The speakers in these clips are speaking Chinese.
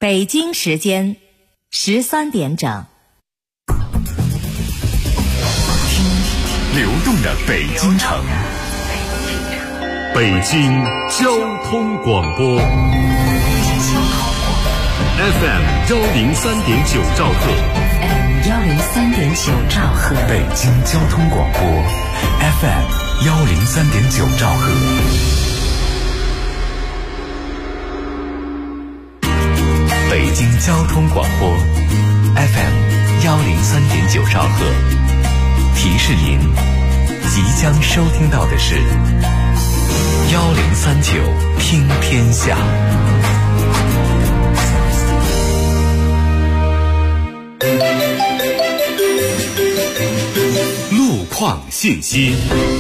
北京时间13点整。 听流动的北京城，北京交通广播 FM 103.9兆赫 103.9兆赫， 北京交通广播 FM 103.9兆赫。北京交通广播 FM 103.9兆赫，提示您即将收听到的是1039听天下。路况信息，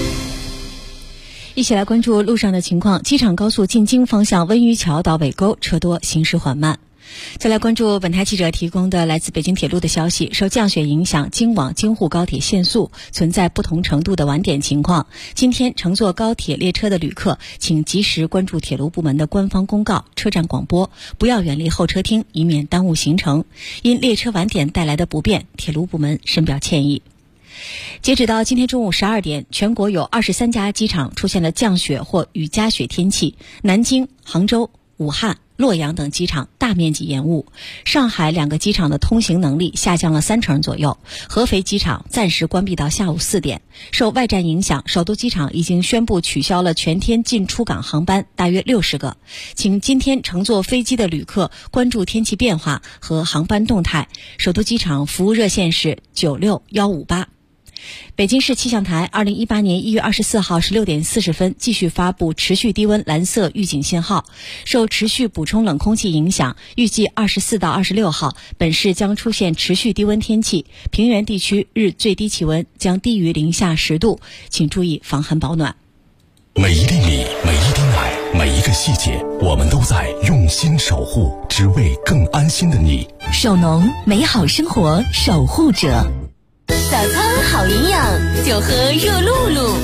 一起来关注路上的情况。机场高速进京方向温榆桥到尾沟车多，行驶缓慢。再来关注本台记者提供的来自北京铁路的消息，受降雪影响，京往京沪高铁限速，存在不同程度的晚点情况。今天乘坐高铁列车的旅客，请及时关注铁路部门的官方公告、车站广播，不要远离候车厅，以免耽误行程。因列车晚点带来的不便，铁路部门深表歉意。截止到今天中午12点，全国有23家机场出现了降雪或雨夹雪天气，南京、杭州、武汉、洛阳等机场大面积延误，上海2个机场的通行能力下降了30%左右，合肥机场暂时关闭到下午4点。受外战影响，首都机场已经宣布取消了全天进出港航班大约60个，请今天乘坐飞机的旅客关注天气变化和航班动态。首都机场服务热线是96158。北京市气象台2018年1月24号16点40分继续发布持续低温蓝色预警信号。受持续补充冷空气影响，预计24到26号本市将出现持续低温天气，平原地区日最低气温将低于零下10度，请注意防寒保暖。 每一粒米，每一滴奶，每一个细节，我们都在用心守护，只为更安心的你。 首农，美好生活守护者。早餐好营养，就喝热露露。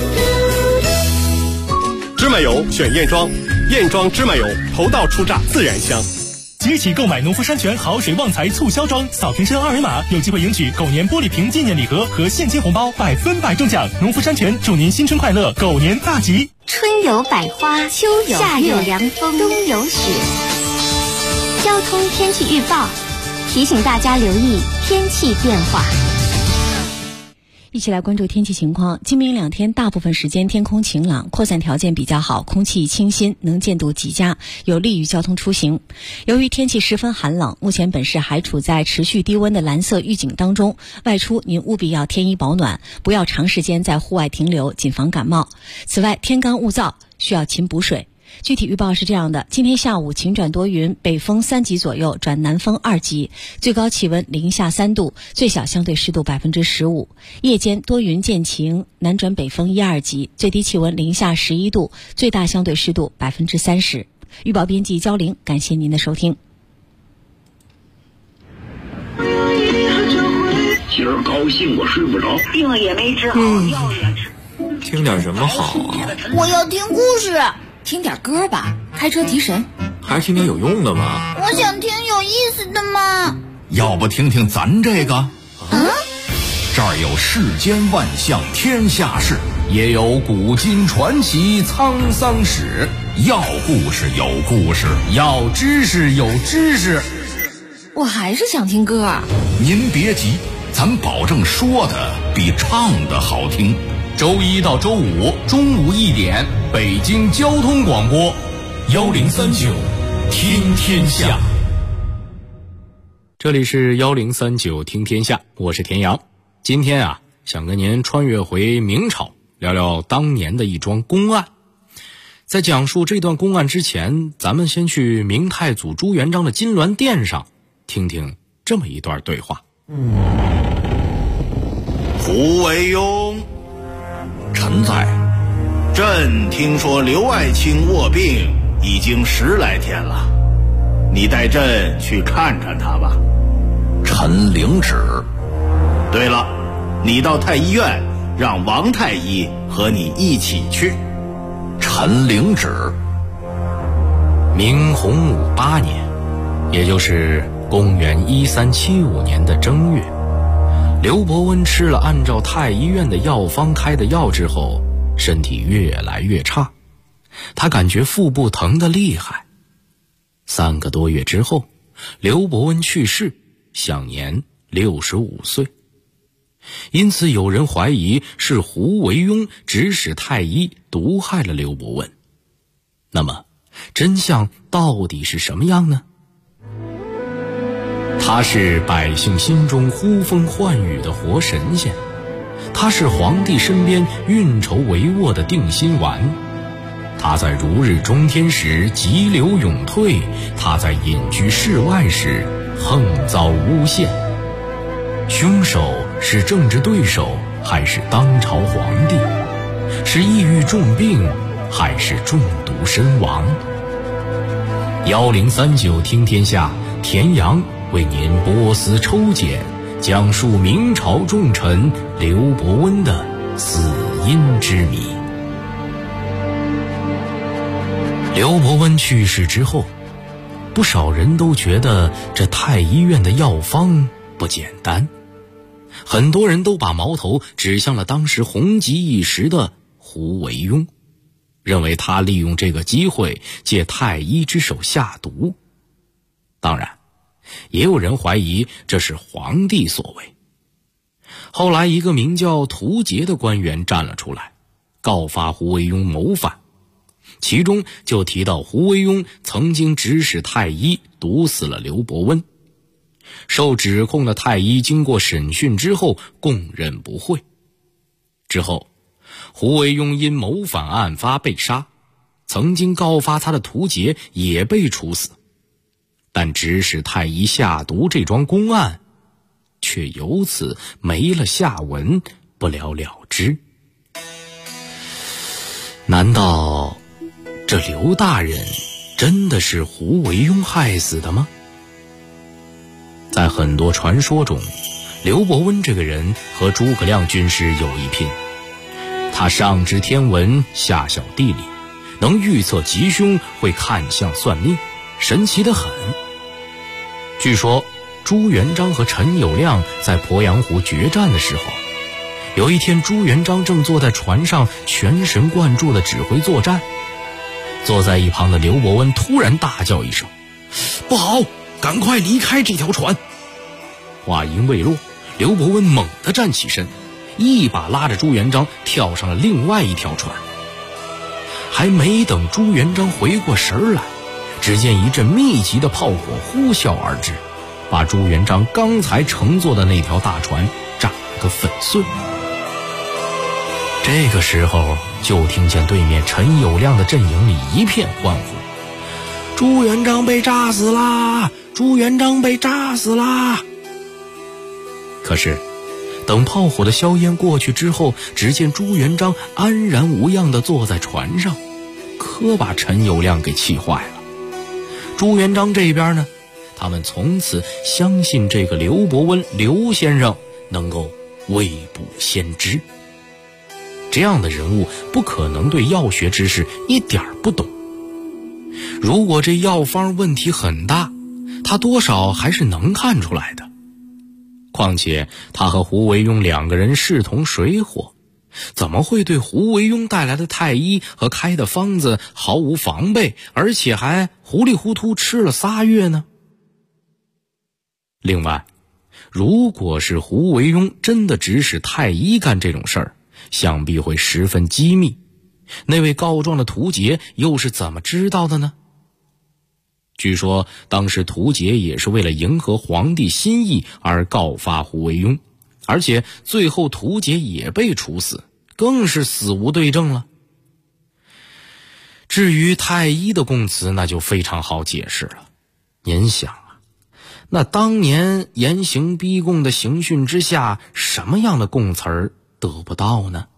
芝麻油选燕庄，燕庄芝麻油头道初榨，自然香。 即日起购买农夫山泉好水旺财促销装，扫瓶身2维码，有机会赢取狗年玻璃瓶纪念礼盒和现金红包，100%中奖。农夫山泉祝您新春快乐，狗年大吉。 春有百花，秋有夏有凉风，冬有雪。交通天气预报提醒大家留意天气变化。 一起来关注天气情况。今明2天大部分时间天空晴朗，扩散条件比较好，空气清新，能见度极佳，有利于交通出行。由于天气十分寒冷，目前本市还处在持续低温的蓝色预警当中，外出您务必要添衣保暖，不要长时间在户外停留，谨防感冒。此外，天干物燥，需要勤补水。具体预报是这样的：今天下午晴转多云，北风3级左右转南风2级，最高气温零下3度，最小相对湿度15%。夜间多云见晴，南转北风1、2级，最低气温零下11度，最大相对湿度30%。预报编辑焦玲，感谢您的收听。 今儿高兴我睡不着， 病了也没治好，药也吃。 听点什么好啊？ 我要听故事。 听点歌吧，开车提神。 还是听点有用的吧。 我想听有意思的嘛。 要不听听咱这个？这儿有世间万象天下事，也有古今传奇沧桑史。要故事有故事，要知识有知识。 我还是想听歌。 您别急，咱保证说的比唱的好听。周1到周5中午1点，北京交通广播1039听天下。 这里是1039听天下，我是田阳。今天啊，想跟您穿越回明朝，聊聊当年的一桩公案。在讲述这段公案之前，咱们先去明太祖朱元璋的金銮殿上听听这么一段对话。 胡惟庸， 臣在。 朕听说刘爱卿卧病已经10来天了，你带朕去看看他吧。 臣领旨。 对了，你到太医院让王太医和你一起去。 臣领旨。 明洪武8年， 也就是公元1375年的正月，刘伯温吃了按照太医院的药方开的药之后，身体越来越差，他感觉腹部疼得厉害。3个多月之后，刘伯温去世，享年65岁。因此有人怀疑是胡惟庸指使太医毒害了刘伯温。那么真相到底是什么样呢？他是百姓心中呼风唤雨的活神仙，他是皇帝身边运筹帷幄的定心丸，他在如日中天时急流勇退，他在隐居室外时横遭诬陷。凶手是政治对手还是当朝皇帝？是抑郁重病还是中毒身亡？1039听天下，田阳为您拨丝抽检，讲述明朝重臣刘伯温的死因之谜。刘伯温去世之后，不少人都觉得这太医院的药方不简单，很多人都把矛头指向了当时红极一时的胡惟庸，认为他利用这个机会借太医之手下毒。当然也有人怀疑这是皇帝所为。后来一个名叫屠杰的官员站了出来，告发胡惟庸谋反，其中就提到胡惟庸曾经指使太医毒死了刘伯温。受指控的太医经过审讯之后供认不讳。之后胡惟庸因谋反案发被杀，曾经告发他的屠杰也被处死，但指使太医下毒这桩公案却由此没了下文，不了了之。难道这刘大人真的是胡惟庸害死的吗？在很多传说中，刘伯温这个人和诸葛亮军师有一拼。他上知天文，下晓地理，能预测吉凶，会看相算命，神奇得很。据说朱元璋和陈友谅在鄱阳湖决战的时候，有一天朱元璋正坐在船上全神贯注地指挥作战，坐在一旁的刘伯温突然大叫一声：“不好，赶快离开这条船！”话音未落，刘伯温猛地站起身，一把拉着朱元璋跳上了另外一条船。还没等朱元璋回过神来，只见一阵密集的炮火呼啸而至，把朱元璋刚才乘坐的那条大船炸个粉碎。这个时候就听见对面陈友谅的阵营里一片欢呼：“朱元璋被炸死啦！朱元璋被炸死啦！”可是等炮火的硝烟过去之后，只见朱元璋安然无恙地坐在船上，可把陈友谅给气坏了。朱元璋这边呢，他们从此相信这个刘伯温刘先生能够未卜先知，这样的人物不可能对药学知识一点不懂。如果这药方问题很大，他多少还是能看出来的。况且他和胡惟庸两个人势同水火，怎么会对胡惟庸带来的太医和开的方子毫无防备，而且还糊里糊涂吃了3月呢？另外，如果是胡惟庸真的指使太医干这种事儿，想必会十分机密。那位告状的屠杰又是怎么知道的呢？据说当时屠杰也是为了迎合皇帝心意而告发胡惟庸，而且最后屠杰也被处死，更是死无对证了。至于太医的供词，那就非常好解释了。您想啊，那当年严刑逼供的刑讯之下，什么样的供词儿得不到呢？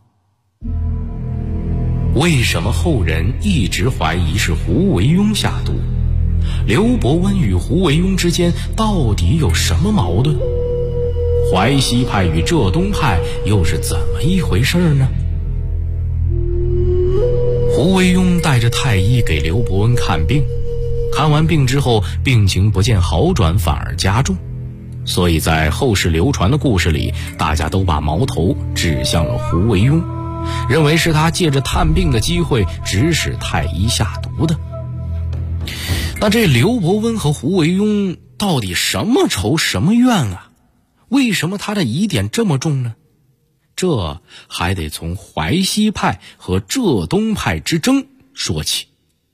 为什么后人一直怀疑是胡惟庸下毒？刘伯温与胡惟庸之间到底有什么矛盾？淮西派与浙东派又是怎么一回事呢？胡惟庸带着太医给刘伯温看病， 看完病之后，病情不见好转，反而加重。所以在后世流传的故事里，大家都把矛头指向了胡惟庸，认为是他借着探病的机会指使太医下毒的。那这刘伯温和胡惟庸到底什么仇什么怨啊？为什么他的疑点这么重呢？这还得从淮西派和浙东派之争说起。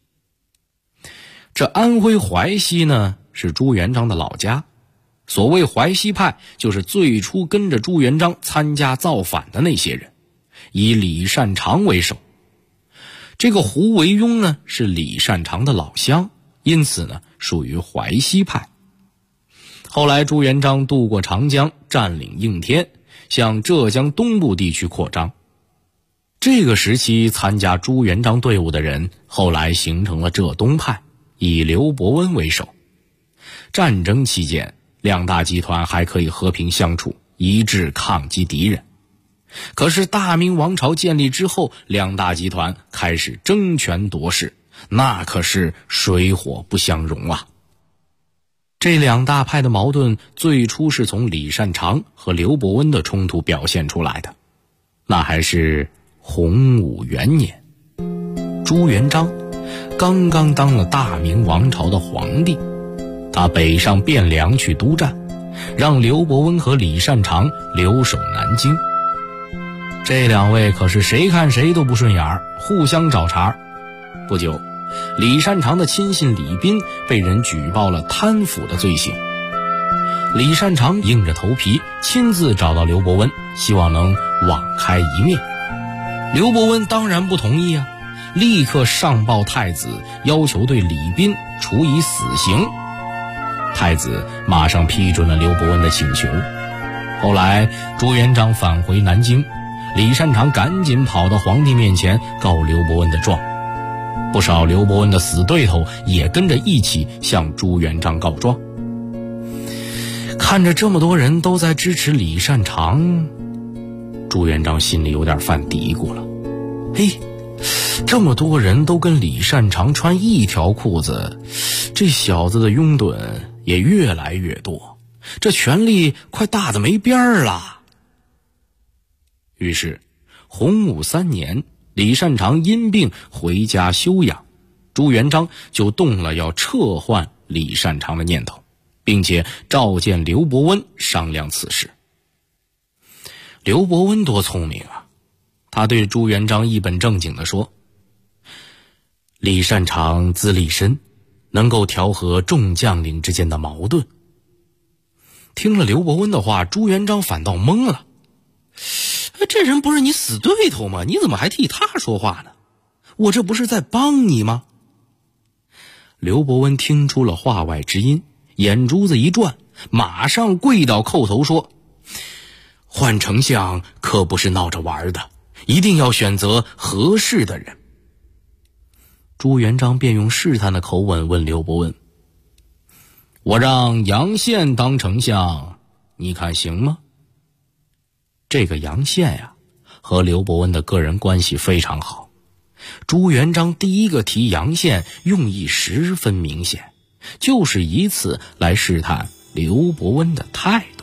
这安徽淮西呢，是朱元璋的老家。所谓淮西派，就是最初跟着朱元璋参加造反的那些人，以李善长为首。这个胡惟庸呢，是李善长的老乡，因此呢，属于淮西派。后来朱元璋渡过长江，占领应天，向浙江东部地区扩张。这个时期参加朱元璋队伍的人，后来形成了浙东派，以刘伯温为首。战争期间，两大集团还可以和平相处，一致抗击敌人。可是大明王朝建立之后，两大集团开始争权夺势，那可是水火不相容啊。这两大派的矛盾最初是从李善长和刘伯温的冲突表现出来的。那还是洪武元年，朱元璋刚刚当了大明王朝的皇帝，他北上汴梁去督战，让刘伯温和李善长留守南京。这两位可是谁看谁都不顺眼，互相找茬。不久，李善长的亲信李斌被人举报了贪腐的罪行。李善长硬着头皮亲自找到刘伯温，希望能网开一面。刘伯温当然不同意啊，立刻上报太子，要求对李斌处以死刑。太子马上批准了刘伯温的请求。后来朱元璋返回南京，李善长赶紧跑到皇帝面前告刘伯温的状。不少刘伯温的死对头也跟着一起向朱元璋告状。看着这么多人都在支持李善长，朱元璋心里有点犯嘀咕了。嘿，这么多人都跟李善长穿一条裤子，这小子的拥趸也越来越多，这权力快大得没边儿了。于是洪武3年，李善长因病回家休养，朱元璋就动了要撤换李善长的念头，并且召见刘伯温商量此事。刘伯温多聪明啊，他对朱元璋一本正经地说，李善长资历深，能够调和众将领之间的矛盾。听了刘伯温的话，朱元璋反倒懵了，这人不是你死对头吗？你怎么还替他说话呢？我这不是在帮你吗？刘伯温听出了话外之音，眼珠子一转，马上跪倒叩头说，换丞相可不是闹着玩的，一定要选择合适的人。朱元璋便用试探的口吻问刘伯温，我让杨宪当丞相，你看行吗？这个杨宪呀，和刘伯温的个人关系非常好。朱元璋第一个提杨宪，用意十分明显，就是以此来试探刘伯温的态度。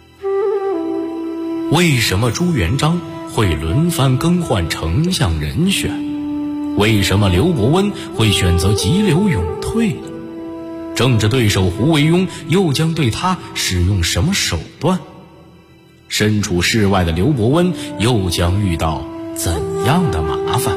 为什么朱元璋会轮番更换丞相人选？为什么刘伯温会选择急流勇退呢？政治对手胡惟庸又将对他使用什么手段？身处世外的刘伯温又将遇到怎样的麻烦？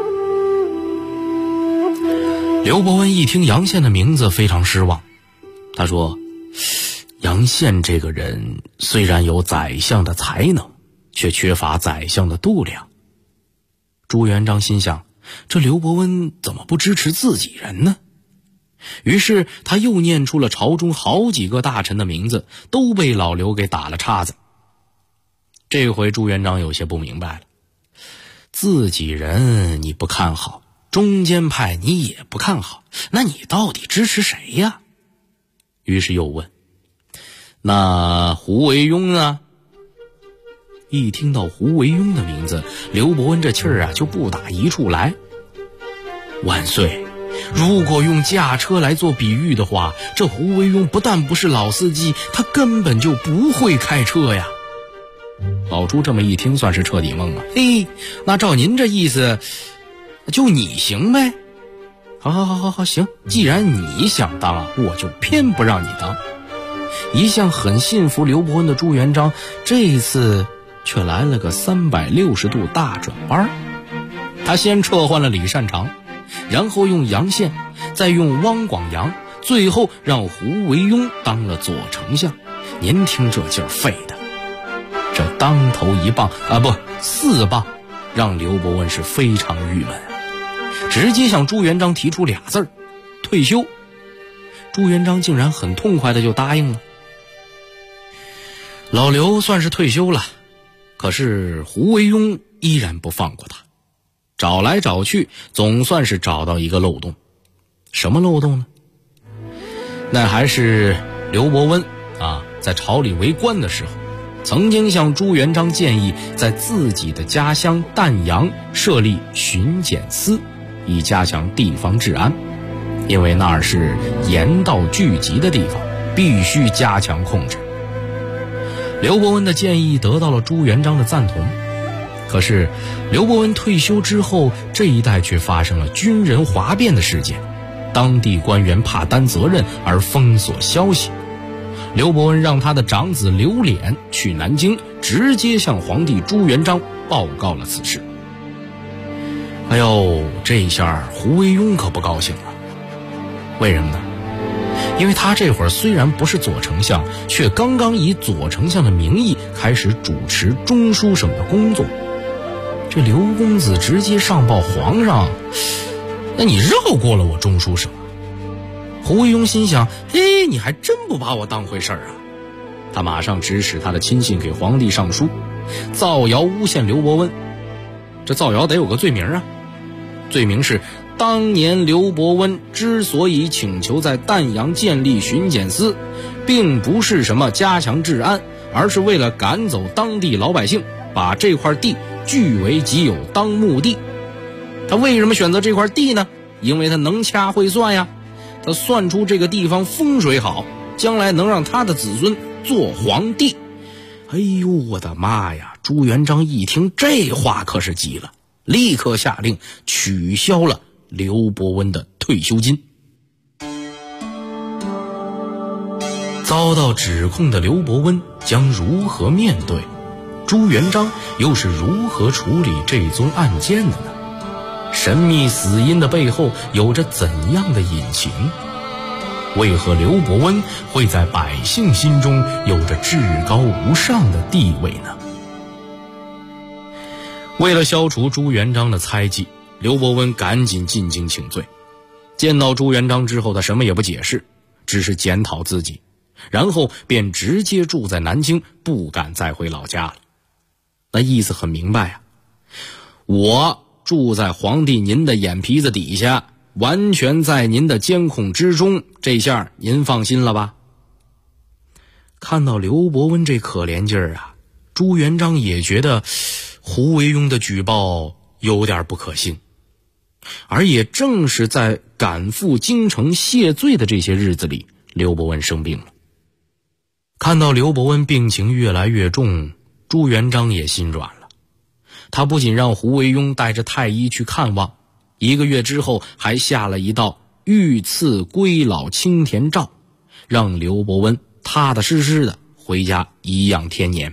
刘伯温一听杨宪的名字非常失望，他说，杨宪这个人虽然有宰相的才能，却缺乏宰相的度量。朱元璋心想，这刘伯温怎么不支持自己人呢？于是他又念出了朝中好几个大臣的名字，都被老刘给打了叉子。这回朱元璋有些不明白了，自己人你不看好，中间派你也不看好，那你到底支持谁呀？于是又问，那胡惟庸呢？一听到胡惟庸的名字，刘伯温这气儿啊就不打一处来。万岁， 如果用驾车来做比喻的话，这胡惟庸不但不是老司机，他根本就不会开车呀。老朱这么一听，算是彻底懵了。嘿，那照您这意思，就你行呗？好，行，既然你想当啊，我就偏不让你当。一向很信服刘伯温的朱元璋，这一次却来了个360度大转弯。他先撤换了李善长，然后用杨宪，再用汪广洋，最后让胡惟庸当了左丞相。您听这劲儿费的，这当头一棒4棒，让刘伯温是非常郁闷，直接向朱元璋提出俩字儿：退休。朱元璋竟然很痛快的就答应了。老刘算是退休了，可是胡惟庸依然不放过他，找来找去，总算是找到一个漏洞。什么漏洞呢？那还是刘伯温在朝里为官的时候，曾经向朱元璋建议在自己的家乡淡阳设立巡检司，以加强地方治安。因为那儿是盐道聚集的地方，必须加强控制。刘伯温的建议得到了朱元璋的赞同，可是刘伯温退休之后，这一带却发生了军人哗变的事件，当地官员怕担责任而封锁消息。刘伯温让他的长子刘琏去南京，直接向皇帝朱元璋报告了此事。哎呦，这一下胡惟庸可不高兴了。为什么呢？因为他这会儿虽然不是左丞相，却刚刚以左丞相的名义开始主持中书省的工作。这刘公子直接上报皇上，那你绕过了我中书省。胡惟庸心想，嘿，你还真不把我当回事儿啊。他马上指使他的亲信给皇帝上书，造谣诬陷刘伯温。这造谣得有个罪名啊，罪名是当年刘伯温之所以请求在淡阳建立巡检司，并不是什么加强治安，而是为了赶走当地老百姓，把这块地据为己有当墓地。他为什么选择这块地呢？因为他能掐会算呀，他算出这个地方风水好，将来能让他的子孙做皇帝。哎呦，我的妈呀！朱元璋一听这话可是急了，立刻下令取消了刘伯温的退休金。遭到指控的刘伯温将如何面对？朱元璋又是如何处理这宗案件的呢？神秘死因的背后有着怎样的隐情？为何刘伯温会在百姓心中有着至高无上的地位呢？为了消除朱元璋的猜忌，刘伯温赶紧进京请罪。见到朱元璋之后，他什么也不解释，只是检讨自己，然后便直接住在南京，不敢再回老家了。那意思很明白啊，我住在皇帝您的眼皮子底下，完全在您的监控之中，这下您放心了吧？看到刘伯温这可怜劲儿啊，朱元璋也觉得胡惟庸的举报有点不可信。而也正是在赶赴京城谢罪的这些日子里，刘伯温生病了。看到刘伯温病情越来越重，朱元璋也心软了。他不仅让胡惟庸带着太医去看望，1个月之后还下了一道御赐归老青田诏，让刘伯温踏踏实实的回家颐养天年。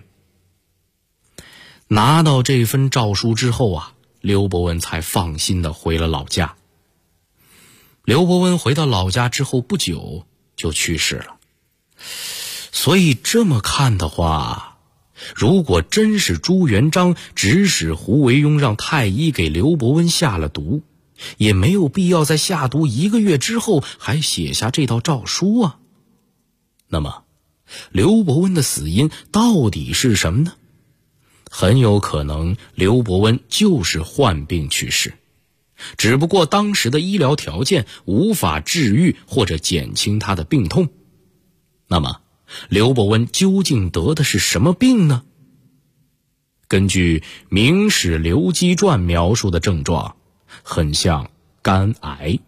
拿到这份诏书之后啊，刘伯温才放心的回了老家。刘伯温回到老家之后不久就去世了。所以这么看的话，如果真是朱元璋指使胡惟庸让太医给刘伯温下了毒，也没有必要在下毒1个月之后还写下这道诏书啊。那么刘伯温的死因到底是什么呢？很有可能刘伯温就是患病去世，只不过当时的医疗条件无法治愈或者减轻他的病痛。那么刘伯温究竟得的是什么病呢？根据《明史刘基传》描述的症状，很像肝癌，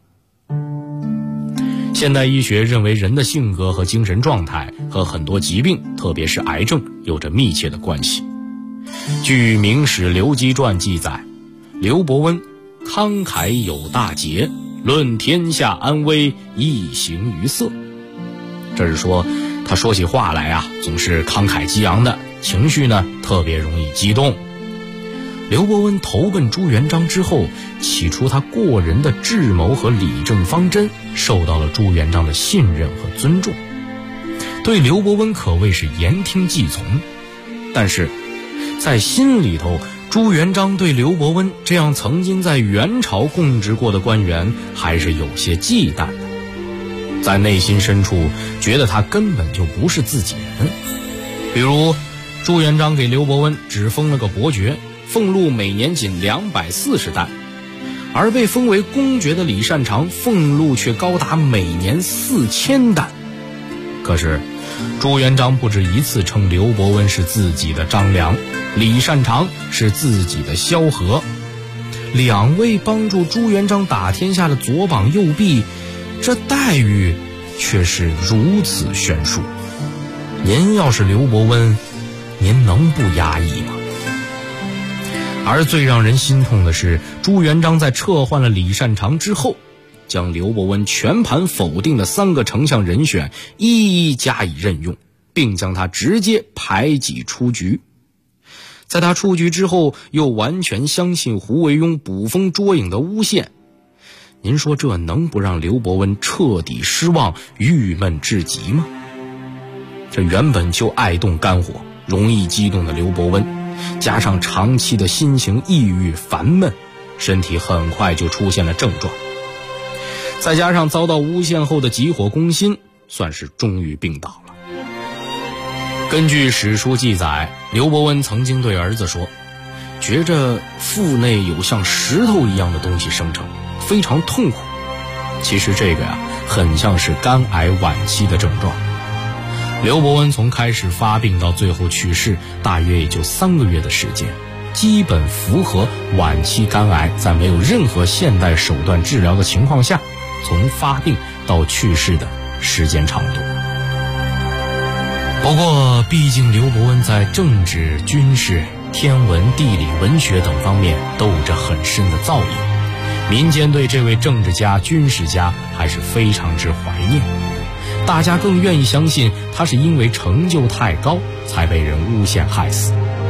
现代医学认为人的性格和精神状态和很多疾病，特别是癌症有着密切的关系。据《明史·刘基传》记载，刘伯温慷慨有大节，论天下安危，一形于色。这是说他说起话来啊，总是慷慨激昂的，情绪呢特别容易激动。刘伯温投奔朱元璋之后，起初他过人的智谋和理政方针受到了朱元璋的信任和尊重，对刘伯温可谓是言听计从。但是在心里头，朱元璋对刘伯温这样曾经在元朝供职过的官员还是有些忌惮的，在内心深处觉得他根本就不是自己人。比如朱元璋给刘伯温只封了个伯爵，俸禄每年仅240担，而被封为公爵的李善长俸禄却高达每年4000担。可是朱元璋不止一次称刘伯温是自己的张良，李善长是自己的萧何，两位帮助朱元璋打天下的左膀右臂，这待遇却是如此悬殊。您要是刘伯温，您能不压抑吗？而最让人心痛的是，朱元璋在撤换了李善长之后，将刘伯温全盘否定的3个丞相人选一一加以任用，并将他直接排挤出局。在他出局之后，又完全相信胡惟庸捕风捉影的诬陷。您说这能不让刘伯温彻底失望、郁闷至极吗？这原本就爱动肝火、容易激动的刘伯温，加上长期的心情抑郁烦闷，身体很快就出现了症状，再加上遭到诬陷后的急火攻心，算是终于病倒了。根据史书记载，刘伯温曾经对儿子说，觉着腹内有像石头一样的东西生成，非常痛苦。其实这个很像是肝癌晚期的症状。刘伯温从开始发病到最后去世，大约也就3个月的时间，基本符合晚期肝癌在没有任何现代手段治疗的情况下，从发病到去世的时间长度。不过毕竟刘伯温在政治、军事、天文、地理、文学等方面都有着很深的造诣，民间对这位政治家、军事家还是非常之怀念。大家更愿意相信他是因为成就太高才被人诬陷害死。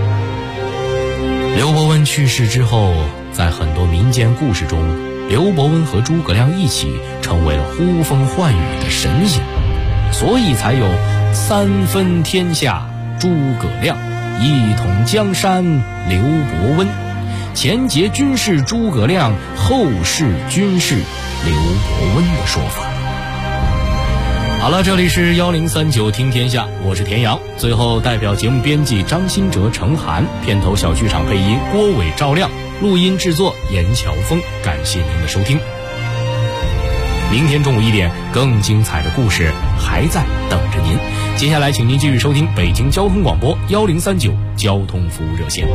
刘伯温去世之后，在很多民间故事中，刘伯温和诸葛亮一起成为了呼风唤雨的神仙，所以才有3分天下诸葛亮，一统江山刘伯温，前节军事诸葛亮，后世军事刘伯温的说法。好了，这里是1039听天下，我是田阳。最后代表节目编辑张新哲、程涵，片头小剧场配音郭伟、赵亮，录音制作严乔峰，感谢您的收听。明天中午1点，更精彩的故事还在等着您。接下来请您继续收听北京交通广播1039交通服务热线。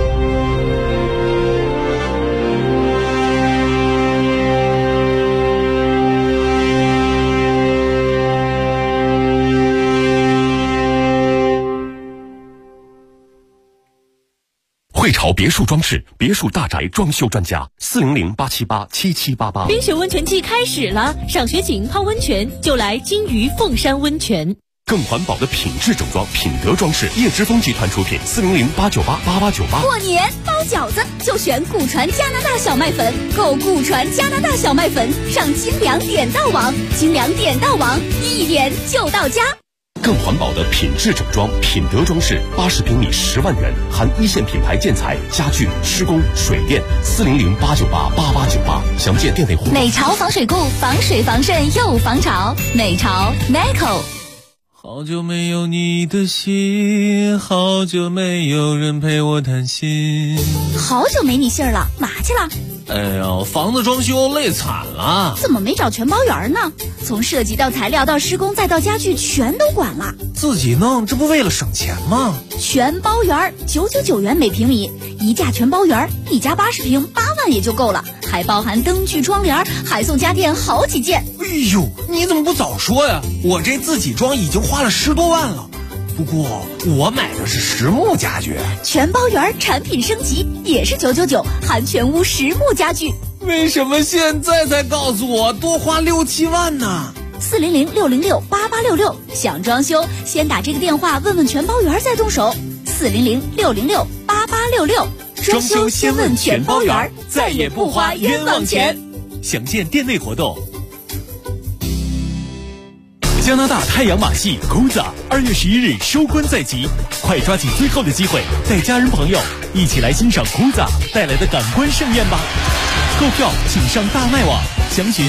汇潮别墅装饰，别墅大宅装修专家，400-878-7788。 冰雪温泉季开始了，上学景泡温泉就来金鱼凤山温泉。 更环保的品质整装，品德装饰，叶之峰集团出品，400-898-8898。 过年包饺子就选顾传加拿大小麦粉，购顾传加拿大小麦粉，上精粮点到网，精粮点到网，一点就到家。 更环保的品质整装，品德装饰，80平米10万元，含一线品牌建材、家具、施工、水电，400-898-8898。详见店内互动。 美潮防水固，防水防渗又防潮。美潮 Neco。 好久没有你的信，好久没有人陪我谈心。 好久没你信儿了，哪去了？ 哎呀，房子装修累惨了。 怎么没找全包员呢？从设计到材料到施工再到家具全都管了。 自己弄，这不为了省钱吗？ 全包员，999元每平米，一价全包员，一家80平8万万也就够了，还包含灯具、窗帘，还送家电好几件。 哎呦，你怎么不早说呀？我这自己装已经花了10多万了。不过我买的是实木家具， 全包圆产品升级也是999，含全屋实木家具。 为什么现在才告诉我多花6、7万呢 ？400-606-8866，想装修先打这个电话问问全包圆再动手。400-606-8866， 装修先问全包圆，再也不花冤枉钱。详见店内活动。加拿大太阳马戏 Kuza 2月11日收官在即，快抓紧最后的机会，带家人朋友一起来欣赏 Kuza 带来的感官盛宴吧！购票请上大麦网，详询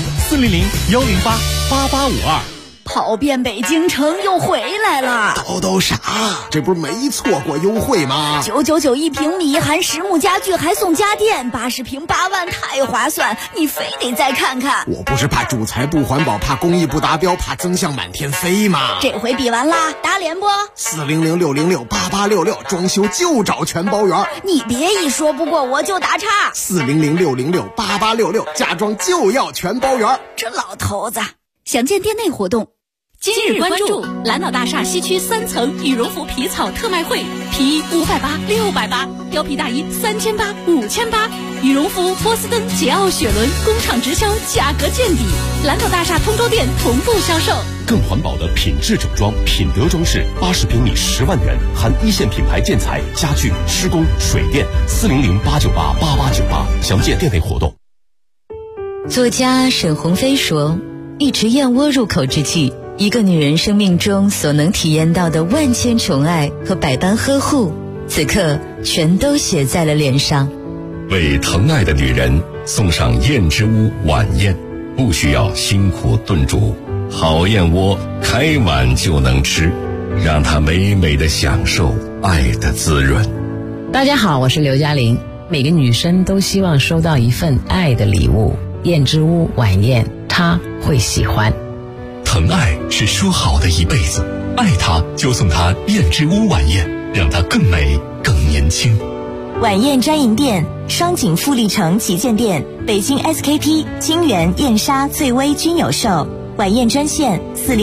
400-108-8852。 跑遍北京城又回来了， 都啥？这不是没错过优惠吗 ？999一平米，含实木家具还送家电，80平8万，太划算！你非得再看看。 我不是怕主材不环保，怕工艺不达标，怕增项满天飞吗？ 这回比完啦，打脸不？400-606-8866，装修就找全包圆。你别一说不过我就打岔。 400-606-8866，家装就要全包圆。 这老头子，详见店内活动。 今日关注蓝岛大厦西区3层羽绒服皮草特卖会，皮衣580、680，貂皮大衣3800、5800，羽绒服、波司登、捷奥、雪伦工厂直销，价格见底。蓝岛大厦通州店同步销售。 更环保的品质整装，品德装饰，80平米10万元，含一线品牌建材、家具、施工、水电。400-898-8898，详见店内活动。 作家沈鸿飞说，一池燕窝入口之际，一个女人生命中所能体验到的万千宠爱和百般呵护，此刻全都写在了脸上。 为疼爱的女人送上燕之屋晚宴，不需要辛苦炖煮，好燕窝开碗就能吃，让她美美的享受爱的滋润。 大家好，我是刘嘉玲。每个女生都希望收到一份爱的礼物，燕之屋晚宴她会喜欢。 疼爱是说好的一辈子，爱她就送她燕之屋晚宴，让她更美更年轻。 晚宴专营店：双井富力城旗舰店、北京 SKP、金源、燕莎、翠微均有售。晚宴专线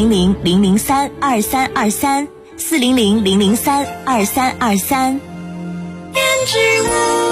400-003-2323 400-003-2323。 燕之屋。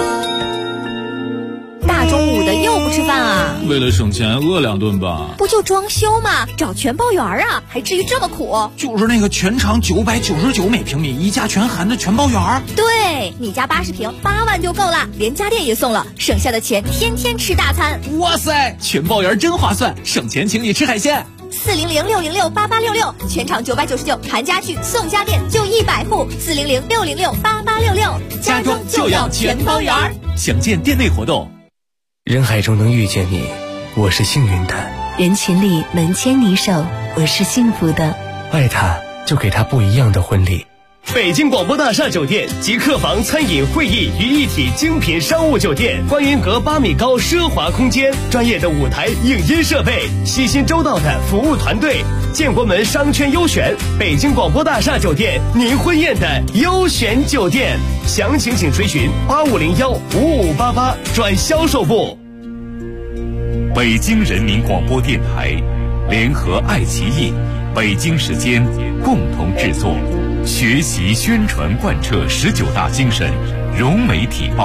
大中午的又不吃饭啊？ 为了省钱饿2顿吧。 不就装修吗？找全包圆啊，还至于这么苦？ 就是那个全长999每平米，一价全含的全包圆。 对，你家80平8万就够了，连家电也送了，省下的钱天天吃大餐。 哇塞，全包圆真划算，省钱请你吃海鲜。 400-606-8866，全场999，含家具送家电，就100户。400-606-8866， 家装就要全包圆。详见店内活动。 人海中能遇见你，我是幸运的； 人群里能牵你手，我是幸福的。 爱他，就给他不一样的婚礼。 北京广播大厦酒店集客房、餐饮、会议于一体精品商务酒店，观云阁8米高奢华空间，专业的舞台影音设备，细心周到的服务团队，建国门商圈优选，北京广播大厦酒店，您婚宴的优选酒店。详情请垂询8501-5588转销售部。 北京人民广播电台联合爱奇艺、北京时间共同制作，学习宣传贯彻19大精神，融媒体报。